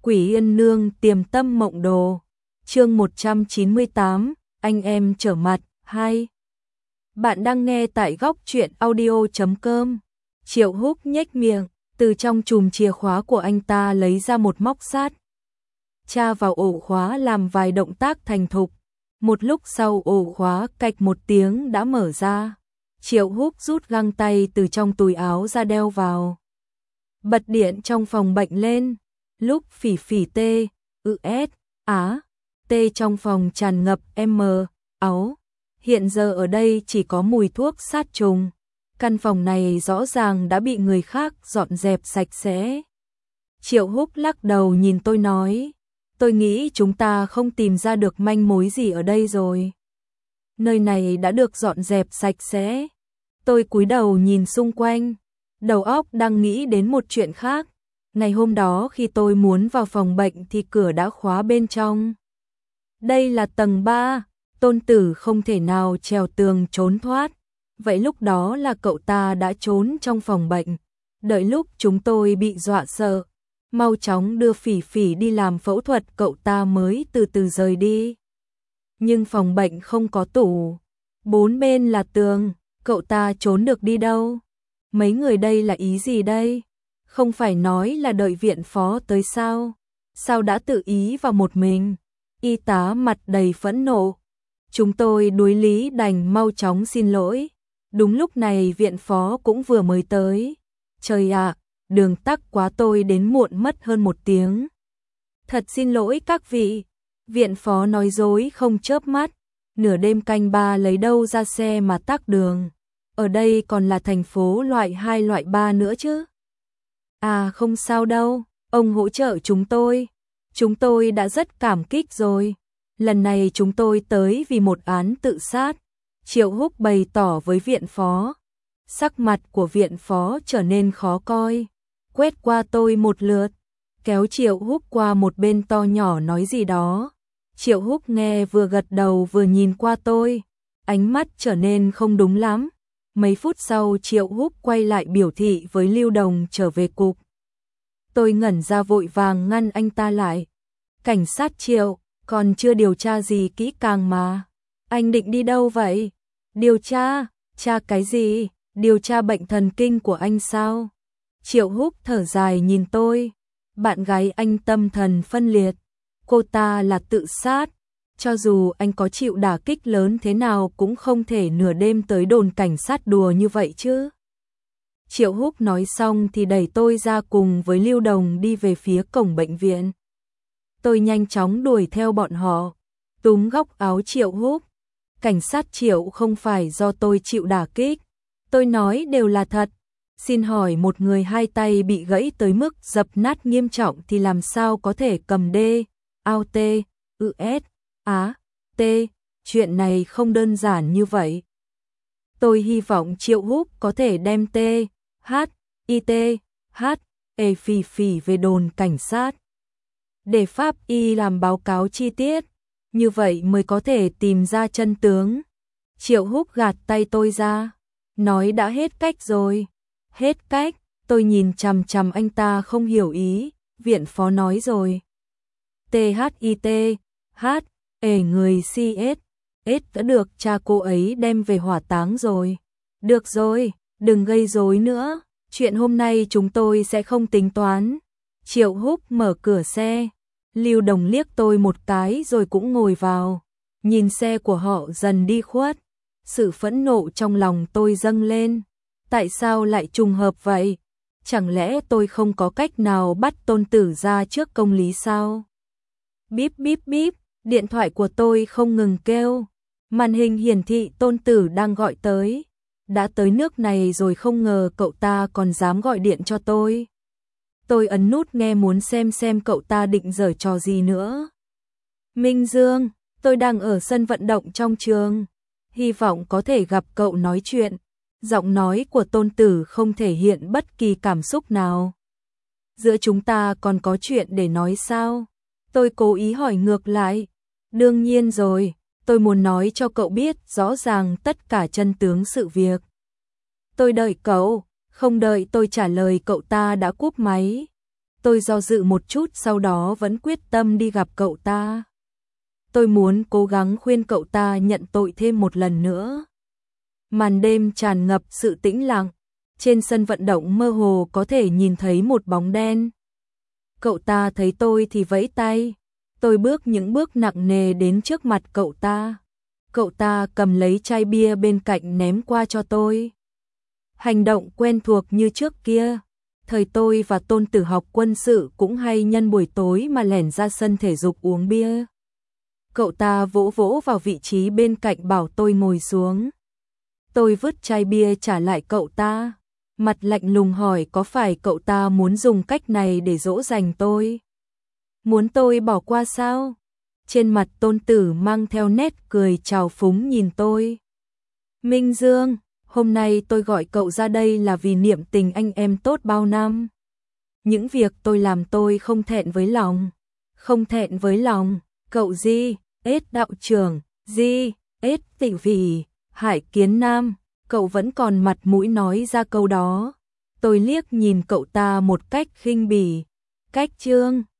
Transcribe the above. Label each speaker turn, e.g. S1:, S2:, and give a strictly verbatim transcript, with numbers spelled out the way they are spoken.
S1: Quỷ Yên Nương Tiềm Tâm Mộng Đồ. Chương một trăm chín mươi tám, anh em trở mặt hai. Bạn đang nghe tại góc truyện audio chấm com. Triệu Húc nhếch miệng, từ trong chùm chìa khóa của anh ta lấy ra một móc sắt. Tra vào ổ khóa làm vài động tác thành thục. Một lúc sau ổ khóa cạch một tiếng đã mở ra. Triệu Húc rút găng tay từ trong túi áo ra đeo vào. Bật điện trong phòng bệnh lên. Lúc phỉ phỉ tê, ư s, á, tê trong phòng tràn ngập m, áo. Hiện giờ ở đây chỉ có mùi thuốc sát trùng. Căn phòng này rõ ràng đã bị người khác dọn dẹp sạch sẽ. Triệu Húc lắc đầu nhìn tôi nói, tôi nghĩ chúng ta không tìm ra được manh mối gì ở đây rồi. Nơi này đã được dọn dẹp sạch sẽ. Tôi cúi đầu nhìn xung quanh, đầu óc đang nghĩ đến một chuyện khác. Ngày hôm đó khi tôi muốn vào phòng bệnh thì cửa đã khóa bên trong. Đây là tầng ba, Tôn Tử không thể nào trèo tường trốn thoát. Vậy lúc đó là cậu ta đã trốn trong phòng bệnh. Đợi lúc chúng tôi bị dọa sợ, mau chóng đưa Phỉ Phỉ đi làm phẫu thuật, cậu ta mới từ từ rời đi. Nhưng phòng bệnh không có tủ, bốn bên là tường, cậu ta trốn được đi đâu? Mấy người đây là ý gì đây? Không phải nói là đợi viện phó tới sao? Sao đã tự ý vào một mình? Y tá mặt đầy phẫn nộ. Chúng tôi đuối lý đành mau chóng xin lỗi. Đúng lúc này viện phó cũng vừa mới tới. Trời ạ, đường tắc quá, tôi đến muộn mất hơn một tiếng. Thật xin lỗi các vị. Viện phó nói dối không chớp mắt. Nửa đêm canh ba lấy đâu ra xe mà tắc đường. Ở đây còn là thành phố loại hai loại ba nữa chứ. À không sao đâu, ông hỗ trợ chúng tôi. Chúng tôi đã rất cảm kích rồi. Lần này chúng tôi tới vì một án tự sát. Triệu Húc bày tỏ với viện phó. Sắc mặt của viện phó trở nên khó coi. Quét qua tôi một lượt, kéo Triệu Húc qua một bên to nhỏ nói gì đó. Triệu Húc nghe vừa gật đầu vừa nhìn qua tôi. Ánh mắt trở nên không đúng lắm. Mấy phút sau Triệu Húc quay lại biểu thị với Lưu Đồng trở về cục. Tôi ngẩn ra vội vàng ngăn anh ta lại. Cảnh sát Triệu, còn chưa điều tra gì kỹ càng mà. Anh định đi đâu vậy? Điều tra? Tra cái gì? Điều tra bệnh thần kinh của anh sao? Triệu Húc thở dài nhìn tôi. Bạn gái anh tâm thần phân liệt. Cô ta là tự sát. Cho dù anh có chịu đả kích lớn thế nào cũng không thể nửa đêm tới đồn cảnh sát đùa như vậy chứ. Triệu Húc nói xong thì đẩy tôi ra cùng với Lưu Đồng đi về phía cổng bệnh viện. Tôi nhanh chóng đuổi theo bọn họ, túm góc áo Triệu Húc. Cảnh sát Triệu, không phải do tôi chịu đả kích. Tôi nói đều là thật. Xin hỏi một người hai tay bị gãy tới mức dập nát nghiêm trọng thì làm sao có thể cầm D, ao T, ư S, Á, T. Chuyện này không đơn giản như vậy. Tôi hy vọng Triệu Húc có thể đem T, H, I T, H, E Phỉ Phỉ về đồn cảnh sát. Để pháp y làm báo cáo chi tiết. Như vậy mới có thể tìm ra chân tướng. Triệu Húc gạt tay tôi ra. Nói đã hết cách rồi. Hết cách, tôi nhìn chằm chằm anh ta không hiểu ý. Viện phó nói rồi. T H I T, H, E người C S. S đã được cha cô ấy đem về hỏa táng rồi. Được rồi, đừng gây rối nữa. Chuyện hôm nay chúng tôi sẽ không tính toán. Triệu Húc mở cửa xe. Lưu Đồng liếc tôi một cái rồi cũng ngồi vào. Nhìn xe của họ dần đi khuất. Sự phẫn nộ trong lòng tôi dâng lên. Tại sao lại trùng hợp vậy? Chẳng lẽ tôi không có cách nào bắt Tôn Tử ra trước công lý sao? Bíp bíp bíp, điện thoại của tôi không ngừng kêu. Màn hình hiển thị Tôn Tử đang gọi tới. Đã tới nước này rồi không ngờ cậu ta còn dám gọi điện cho tôi. Tôi ấn nút nghe muốn xem xem cậu ta định giở trò gì nữa. Minh Dương, tôi đang ở sân vận động trong trường. Hy vọng có thể gặp cậu nói chuyện. Giọng nói của Tôn Tử không thể hiện bất kỳ cảm xúc nào. Giữa chúng ta còn có chuyện để nói sao? Tôi cố ý hỏi ngược lại. Đương nhiên rồi, tôi muốn nói cho cậu biết rõ ràng tất cả chân tướng sự việc. Tôi đợi cậu, không đợi tôi trả lời cậu ta đã cúp máy. Tôi do dự một chút sau đó vẫn quyết tâm đi gặp cậu ta. Tôi muốn cố gắng khuyên cậu ta nhận tội thêm một lần nữa. Màn đêm tràn ngập sự tĩnh lặng, trên sân vận động mơ hồ có thể nhìn thấy một bóng đen. Cậu ta thấy tôi thì vẫy tay, tôi bước những bước nặng nề đến trước mặt cậu ta. Cậu ta cầm lấy chai bia bên cạnh ném qua cho tôi. Hành động quen thuộc như trước kia, thời tôi và Tôn Tử học quân sự cũng hay nhân buổi tối mà lẻn ra sân thể dục uống bia. Cậu ta vỗ vỗ vào vị trí bên cạnh bảo tôi ngồi xuống. Tôi vứt chai bia trả lại cậu ta, mặt lạnh lùng hỏi có phải cậu ta muốn dùng cách này để dỗ dành tôi? Muốn tôi bỏ qua sao? Trên mặt Tôn Tử mang theo nét cười trào phúng nhìn tôi. Minh Dương, hôm nay tôi gọi cậu ra đây là vì niệm tình anh em tốt bao năm. Những việc tôi làm tôi không thẹn với lòng. Không thẹn với lòng, cậu Di, ết đạo trưởng, Di, ết tịnh vì, Hải Kiến Nam, cậu vẫn còn mặt mũi nói ra câu đó. Tôi liếc nhìn cậu ta một cách khinh bỉ. Cách Trương.